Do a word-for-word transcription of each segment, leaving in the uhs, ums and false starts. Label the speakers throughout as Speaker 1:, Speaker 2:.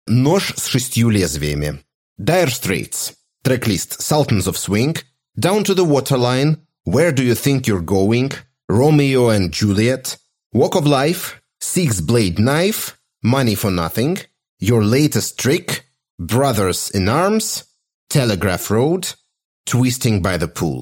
Speaker 1: «Нож с шестью лезвиями». Dire Straits. Трек-лист Sultans of Swing, Down to the Waterline, Where Do You Think You're Going, Romeo and Juliet, Walk of Life, Six Blade Knife, Money for Nothing, Your Latest Trick, Brothers in Arms, Telegraph Road, Twisting by the Pool.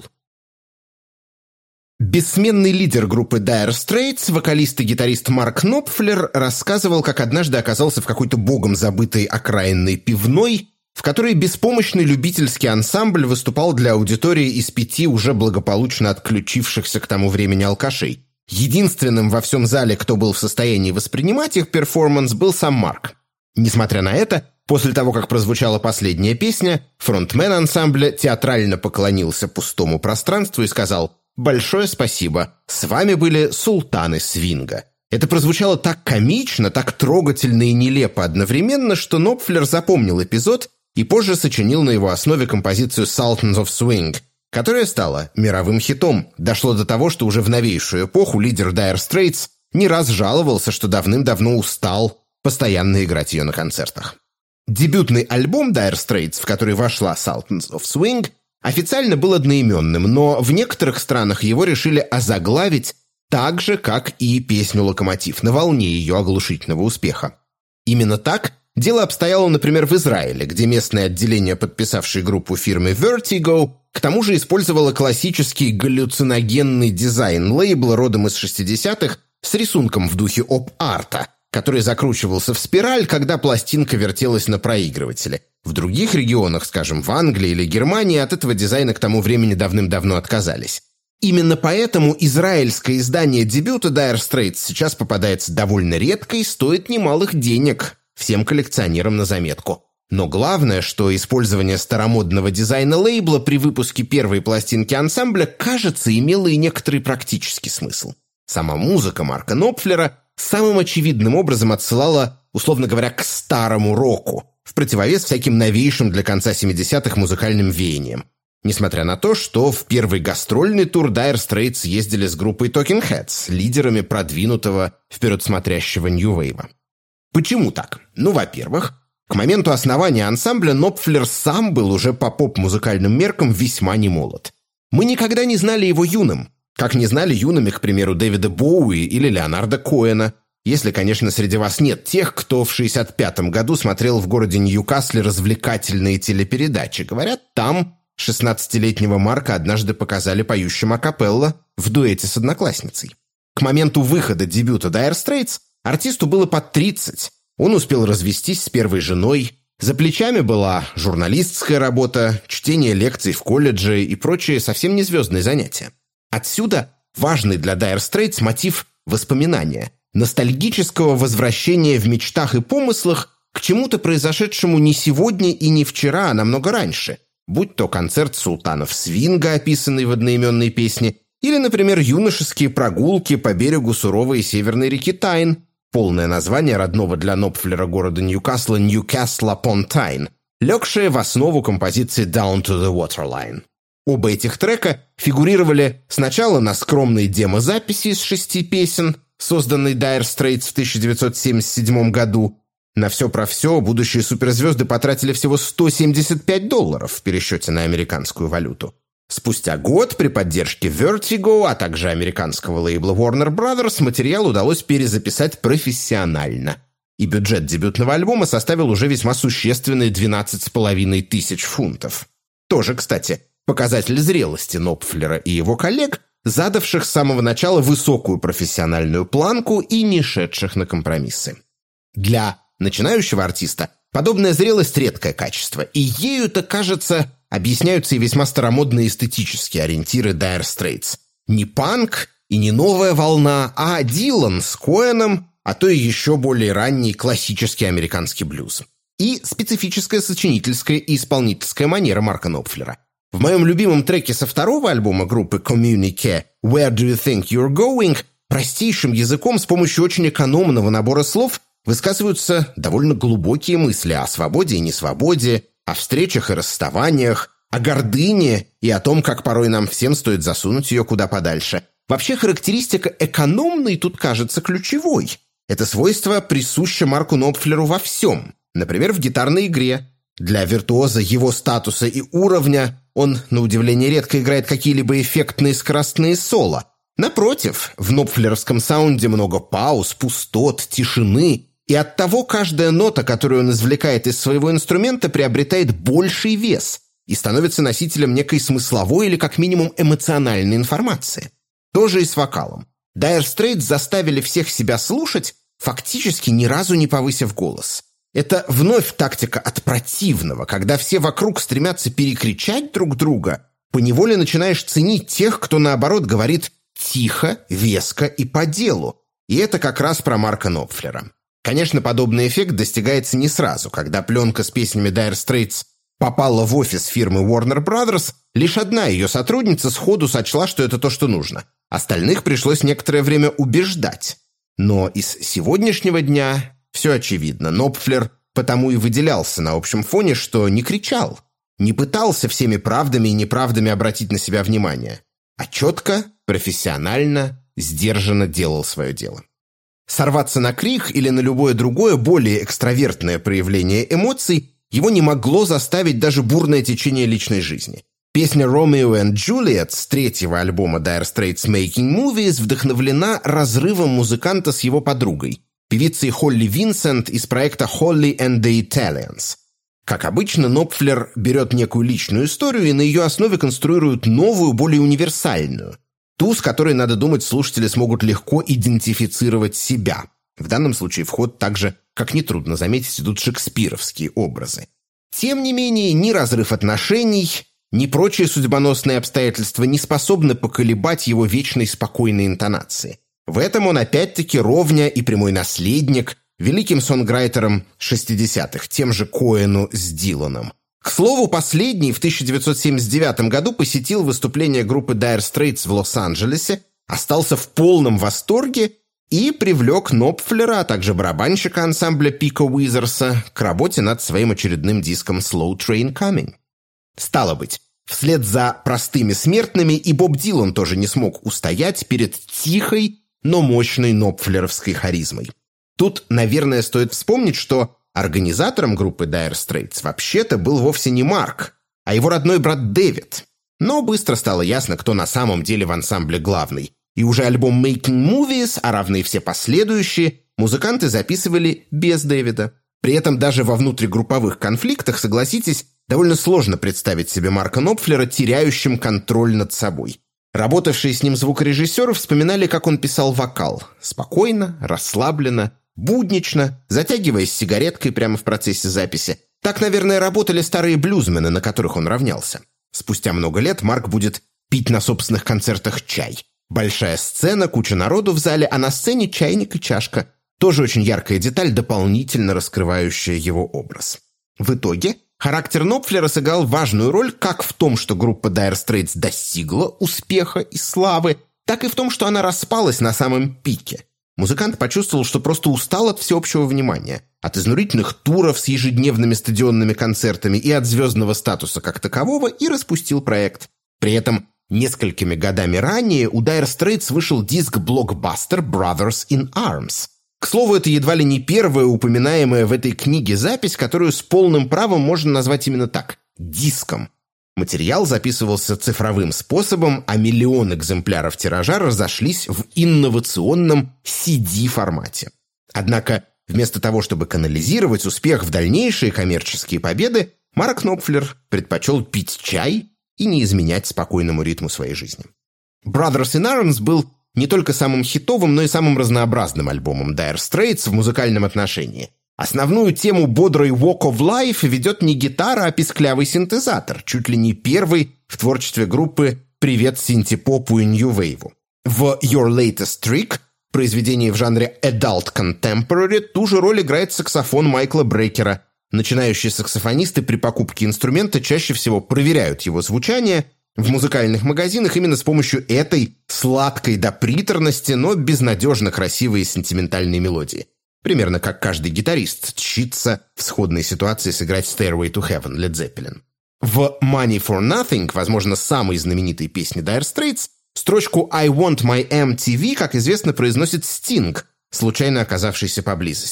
Speaker 1: Бессменный лидер группы Dire Straits, вокалист и гитарист Марк Knopfler, рассказывал, как однажды оказался в какой-то богом забытой окраинной пивной, в которой беспомощный любительский ансамбль выступал для аудитории из пяти уже благополучно отключившихся к тому времени алкашей. Единственным во всем зале, кто был в состоянии воспринимать их перформанс, был сам Марк. Несмотря на это, после того, как прозвучала последняя песня, фронтмен ансамбля театрально поклонился пустому пространству и сказал: «Большое спасибо, с вами были султаны свинга». Это прозвучало так комично, так трогательно и нелепо одновременно, что Knopfler запомнил эпизод и позже сочинил на его основе композицию «Sultans of Swing», которая стала мировым хитом. Дошло до того, что уже в новейшую эпоху лидер Dire Straits не раз жаловался, что давным-давно устал постоянно играть ее на концертах. Дебютный альбом Dire Straits, в который вошла «Sultans of Swing», официально был одноименным, но в некоторых странах его решили озаглавить так же, как и песню «Локомотив» на волне ее оглушительного успеха. Именно так дело обстояло, например, в Израиле, где местное отделение, подписавшей группу фирмы Vertigo, к тому же использовало классический галлюциногенный дизайн лейбла родом из шестидесятых с рисунком в духе оп-арта, который закручивался в спираль, когда пластинка вертелась на проигрывателе. В других регионах, скажем, в Англии или Германии, от этого дизайна к тому времени давным-давно отказались. Именно поэтому израильское издание дебюта Dire Straits сейчас попадается довольно редко и стоит немалых денег, всем коллекционерам на заметку. Но главное, что использование старомодного дизайна лейбла при выпуске первой пластинки ансамбля, кажется, имело и некоторый практический смысл. Сама музыка Марка Knopfler самым очевидным образом отсылала, условно говоря, к старому року, в противовес всяким новейшим для конца семидесятых музыкальным веяниям. Несмотря на то, что в первый гастрольный тур Dire Straits ездили с группой Talking Heads, лидерами продвинутого, вперед смотрящего нью-вейва. Почему так? Ну, во-первых, к моменту основания ансамбля Knopfler сам был уже по поп-музыкальным меркам весьма немолод. Мы никогда не знали его юным, как не знали юными, к примеру, Дэвида Боуи или Леонарда Коэна, если, конечно, среди вас нет тех, кто в шестьдесят пятом году смотрел в городе Ньюкасле развлекательные телепередачи. Говорят, там шестнадцатилетнего Марка однажды показали поющим акапелла в дуэте с одноклассницей. К моменту выхода дебюта Dire Straits артисту было под тридцать. Он успел развестись с первой женой. За плечами была журналистская работа, чтение лекций в колледже и прочие совсем не звездные занятия. Отсюда важный для Dire Straits мотив воспоминания, ностальгического возвращения в мечтах и помыслах к чему-то произошедшему не сегодня и не вчера, а намного раньше, будь то концерт султанов свинга, описанный в одноименной песне, или, например, юношеские прогулки по берегу суровой северной реки Тайн, полное название родного для Knopfler города Ньюкасла Newcastle-upon-Tyne, легшее в основу композиции «Down to the Waterline». Оба этих трека фигурировали сначала на скромной демозаписи из шести песен, созданной Dire Straits в тысяча девятьсот семьдесят седьмом году. На все про все будущие суперзвезды потратили всего сто семьдесят пять долларов в пересчете на американскую валюту. Спустя год при поддержке Vertigo, а также американского лейбла Warner Brothers, материал удалось перезаписать профессионально. И бюджет дебютного альбома составил уже весьма существенные двенадцать с половиной тысяч фунтов. Тоже, кстати, показатель зрелости Knopfler и его коллег, задавших с самого начала высокую профессиональную планку и не шедших на компромиссы. Для начинающего артиста подобная зрелость – редкое качество, и ею-то, кажется, объясняются и весьма старомодные эстетические ориентиры Dire Straits. Не панк и не новая волна, а Дилан с Коэном, а то и еще более ранний классический американский блюз. И специфическая сочинительская и исполнительская манера Марка Knopfler. В моем любимом треке со второго альбома группы Communique «Where do you think you're going» простейшим языком с помощью очень экономного набора слов высказываются довольно глубокие мысли о свободе и несвободе, о встречах и расставаниях, о гордыне и о том, как порой нам всем стоит засунуть ее куда подальше. Вообще характеристика «экономный» тут кажется ключевой. Это свойство присуще Марку Knopfler во всем. Например, в гитарной игре. Для виртуоза его статуса и уровня он, на удивление, редко играет какие-либо эффектные скоростные соло. Напротив, в нопфлеровском саунде много пауз, пустот, тишины, и оттого каждая нота, которую он извлекает из своего инструмента, приобретает больший вес и становится носителем некой смысловой или как минимум эмоциональной информации. То же и с вокалом. Dire Straits заставили всех себя слушать, фактически ни разу не повысив голос. Это вновь тактика от противного, когда все вокруг стремятся перекричать друг друга, поневоле начинаешь ценить тех, кто, наоборот, говорит тихо, веско и по делу. И это как раз про Марка Нопфлера. Конечно, подобный эффект достигается не сразу. Когда пленка с песнями Dire Straits попала в офис фирмы Warner Brothers, лишь одна ее сотрудница сходу сочла, что это то, что нужно. Остальных пришлось некоторое время убеждать. Но из сегодняшнего дня все очевидно. Нопфлер потому и выделялся на общем фоне, что не кричал, не пытался всеми правдами и неправдами обратить на себя внимание, а четко, профессионально, сдержанно делал свое дело. Сорваться на крик или на любое другое, более экстравертное проявление эмоций его не могло заставить даже бурное течение личной жизни. Песня «Romeo and Juliet» с третьего альбома Dire Straits «Making Movies» вдохновлена разрывом музыканта с его подругой, певицей Холли Винсент из проекта «Holly and the Italians». Как обычно, Нопфлер берет некую личную историю и на ее основе конструирует новую, более универсальную. Ту, с которой, надо думать, слушатели смогут легко идентифицировать себя. В данном случае в ход также, как нетрудно заметить, идут шекспировские образы. Тем не менее, ни разрыв отношений, ни прочие судьбоносные обстоятельства не способны поколебать его вечной спокойной интонации. В этом он опять-таки ровня и прямой наследник великим сонграйтерам шестидесятых, тем же Коэну с Диланом. К слову, последний в тысяча девятьсот семьдесят девятом году посетил выступление группы Dire Straits в Лос-Анджелесе, остался в полном восторге и привлек Нопфлера, а также барабанщика ансамбля Пика Уизерса к работе над своим очередным диском «Slow Train Coming». Стало быть, вслед за простыми смертными и Боб Дилан тоже не смог устоять перед тихой, но мощной нопфлеровской харизмой. Тут, наверное, стоит вспомнить, что организатором группы Dire Straits вообще-то был вовсе не Марк, а его родной брат Дэвид. Но быстро стало ясно, кто на самом деле в ансамбле главный. И уже альбом «Making Movies», а равно и все последующие, музыканты записывали без Дэвида. При этом даже во внутригрупповых конфликтах, согласитесь, довольно сложно представить себе Марка Нопфлера теряющим контроль над собой. Работавшие с ним звукорежиссеры вспоминали, как он писал вокал. Спокойно, расслабленно, буднично, затягиваясь сигареткой прямо в процессе записи. Так, наверное, работали старые блюзмены, на которых он равнялся. Спустя много лет Марк будет пить на собственных концертах чай. Большая сцена, куча народу в зале, а на сцене чайник и чашка. Тоже очень яркая деталь, дополнительно раскрывающая его образ. В итоге характер Нопфлера сыграл важную роль как в том, что группа Dire Straits достигла успеха и славы, так и в том, что она распалась на самом пике. Музыкант почувствовал, что просто устал от всеобщего внимания, от изнурительных туров с ежедневными стадионными концертами и от звездного статуса как такового, и распустил проект. При этом несколькими годами ранее у Dire Straits вышел диск-блокбастер «Brothers in Arms». К слову, это едва ли не первая упоминаемая в этой книге запись, которую с полным правом можно назвать именно так – диском. Материал записывался цифровым способом, а миллион экземпляров тиража разошлись в инновационном си ди-формате. Однако, вместо того, чтобы канализировать успех в дальнейшие коммерческие победы, Марк Нопфлер предпочел пить чай и не изменять спокойному ритму своей жизни. «Brothers in Arms» был не только самым хитовым, но и самым разнообразным альбомом Dire Straits в музыкальном отношении. Основную тему бодрой «Walk of Life» ведет не гитара, а писклявый синтезатор, чуть ли не первый в творчестве группы «Привет синти-попу и нью-вейву». В «Your Latest Trick», произведении в жанре Adult Contemporary, ту же роль играет саксофон Майкла Брейкера. Начинающие саксофонисты при покупке инструмента чаще всего проверяют его звучание в музыкальных магазинах именно с помощью этой сладкой до приторности, но безнадежно красивой и сентиментальной мелодии. Примерно как каждый гитарист тщится в сходной ситуации сыграть Stairway to Heaven Led Zeppelin. В Money for Nothing, возможно, самой знаменитой песни Dire Straits, строчку I want my эм ти ви, как известно, произносит Стинг, случайно оказавшийся поблизости.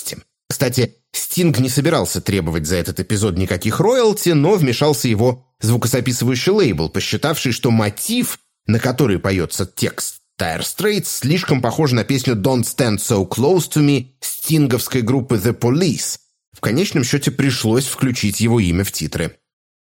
Speaker 1: Кстати, Стинг не собирался требовать за этот эпизод никаких роялти, но вмешался его звукозаписывающий лейбл, посчитавший, что мотив, на который поется текст Dire Straits, слишком похож на песню «Don't Stand So Close to Me» стинговской группы The Police. В конечном счете пришлось включить его имя в титры.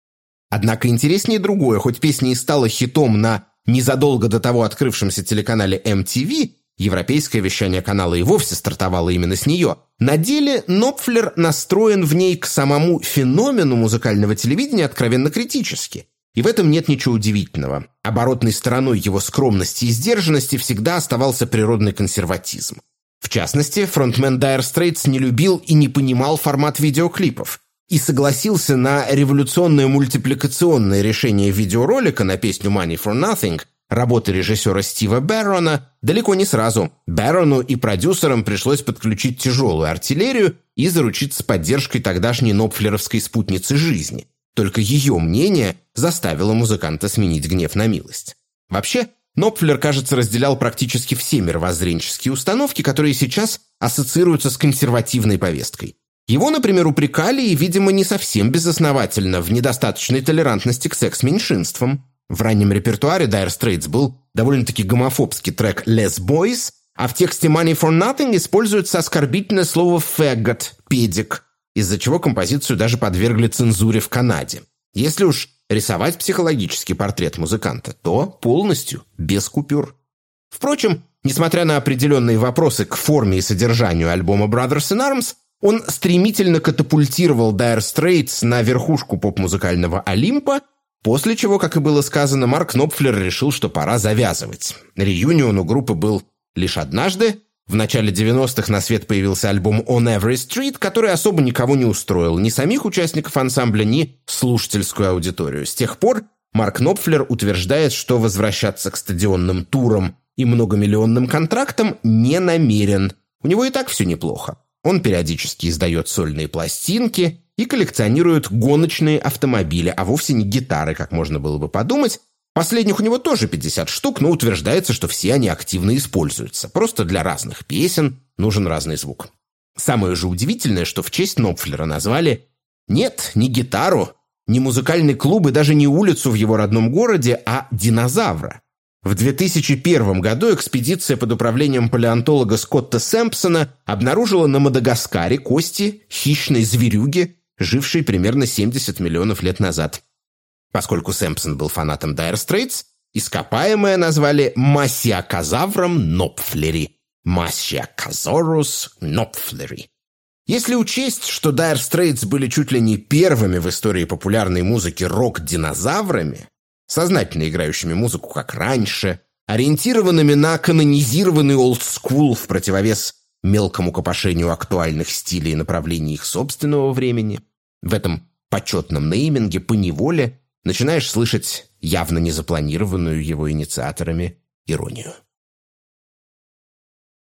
Speaker 1: Однако интереснее другое, хоть песня и стала хитом на незадолго до того открывшемся телеканале эм ти ви, европейское вещание канала и вовсе стартовало именно с нее, на деле Knopfler настроен в ней к самому феномену музыкального телевидения откровенно критически. И в этом нет ничего удивительного. Оборотной стороной его скромности и сдержанности всегда оставался природный консерватизм. В частности, фронтмен Dire Straits не любил и не понимал формат видеоклипов и согласился на революционное мультипликационное решение видеоролика на песню «Money for Nothing» работы режиссера Стива Баррона далеко не сразу. Баррону и продюсерам пришлось подключить тяжелую артиллерию и заручиться поддержкой тогдашней нопфлеровской спутницы жизни. Только ее мнение заставило музыканта сменить гнев на милость. Вообще, Knopfler, кажется, разделял практически все мировоззренческие установки, которые сейчас ассоциируются с консервативной повесткой. Его, например, упрекали, и, видимо, не совсем безосновательно, в недостаточной толерантности к секс-меньшинствам. В раннем репертуаре Dire Straits был довольно-таки гомофобский трек «Less Boys», а в тексте «Money for Nothing» используется оскорбительное слово «faggot», «педик», из-за чего композицию даже подвергли цензуре в Канаде. Если уж рисовать психологический портрет музыканта, то полностью, без купюр. Впрочем, несмотря на определенные вопросы к форме и содержанию альбома Brothers in Arms, он стремительно катапультировал Dire Straits на верхушку поп-музыкального Олимпа, после чего, как и было сказано, Марк Knopfler решил, что пора завязывать. Реюнион у группы был лишь однажды. В начале девяностых на свет появился альбом «On Every Street», который особо никого не устроил, ни самих участников ансамбля, ни слушательскую аудиторию. С тех пор Марк Knopfler утверждает, что возвращаться к стадионным турам и многомиллионным контрактам не намерен. У него и так все неплохо. Он периодически издает сольные пластинки и коллекционирует гоночные автомобили, а вовсе не гитары, как можно было бы подумать. Последних у него тоже пятьдесят штук, но утверждается, что все они активно используются. Просто для разных песен нужен разный звук. Самое же удивительное, что в честь Knopfler назвали нет, не гитару, не музыкальный клуб и даже не улицу в его родном городе, а динозавра. В две тысячи первом году экспедиция под управлением палеонтолога Скотта Сэмпсона обнаружила на Мадагаскаре кости хищной зверюги, жившей примерно семьдесят миллионов лет назад. Поскольку Сэмпсон был фанатом Dire Straits, ископаемое назвали Массиакозавром нопфлери. Массиакозорус нопфлери. Если учесть, что Dire Straits были чуть ли не первыми в истории популярной музыки рок-динозаврами, сознательно играющими музыку как раньше, ориентированными на канонизированный олдскул в противовес мелкому копошению актуальных стилей и направлений их собственного времени, в этом почетном нейминге поневоле начинаешь слышать явно незапланированную его инициаторами иронию.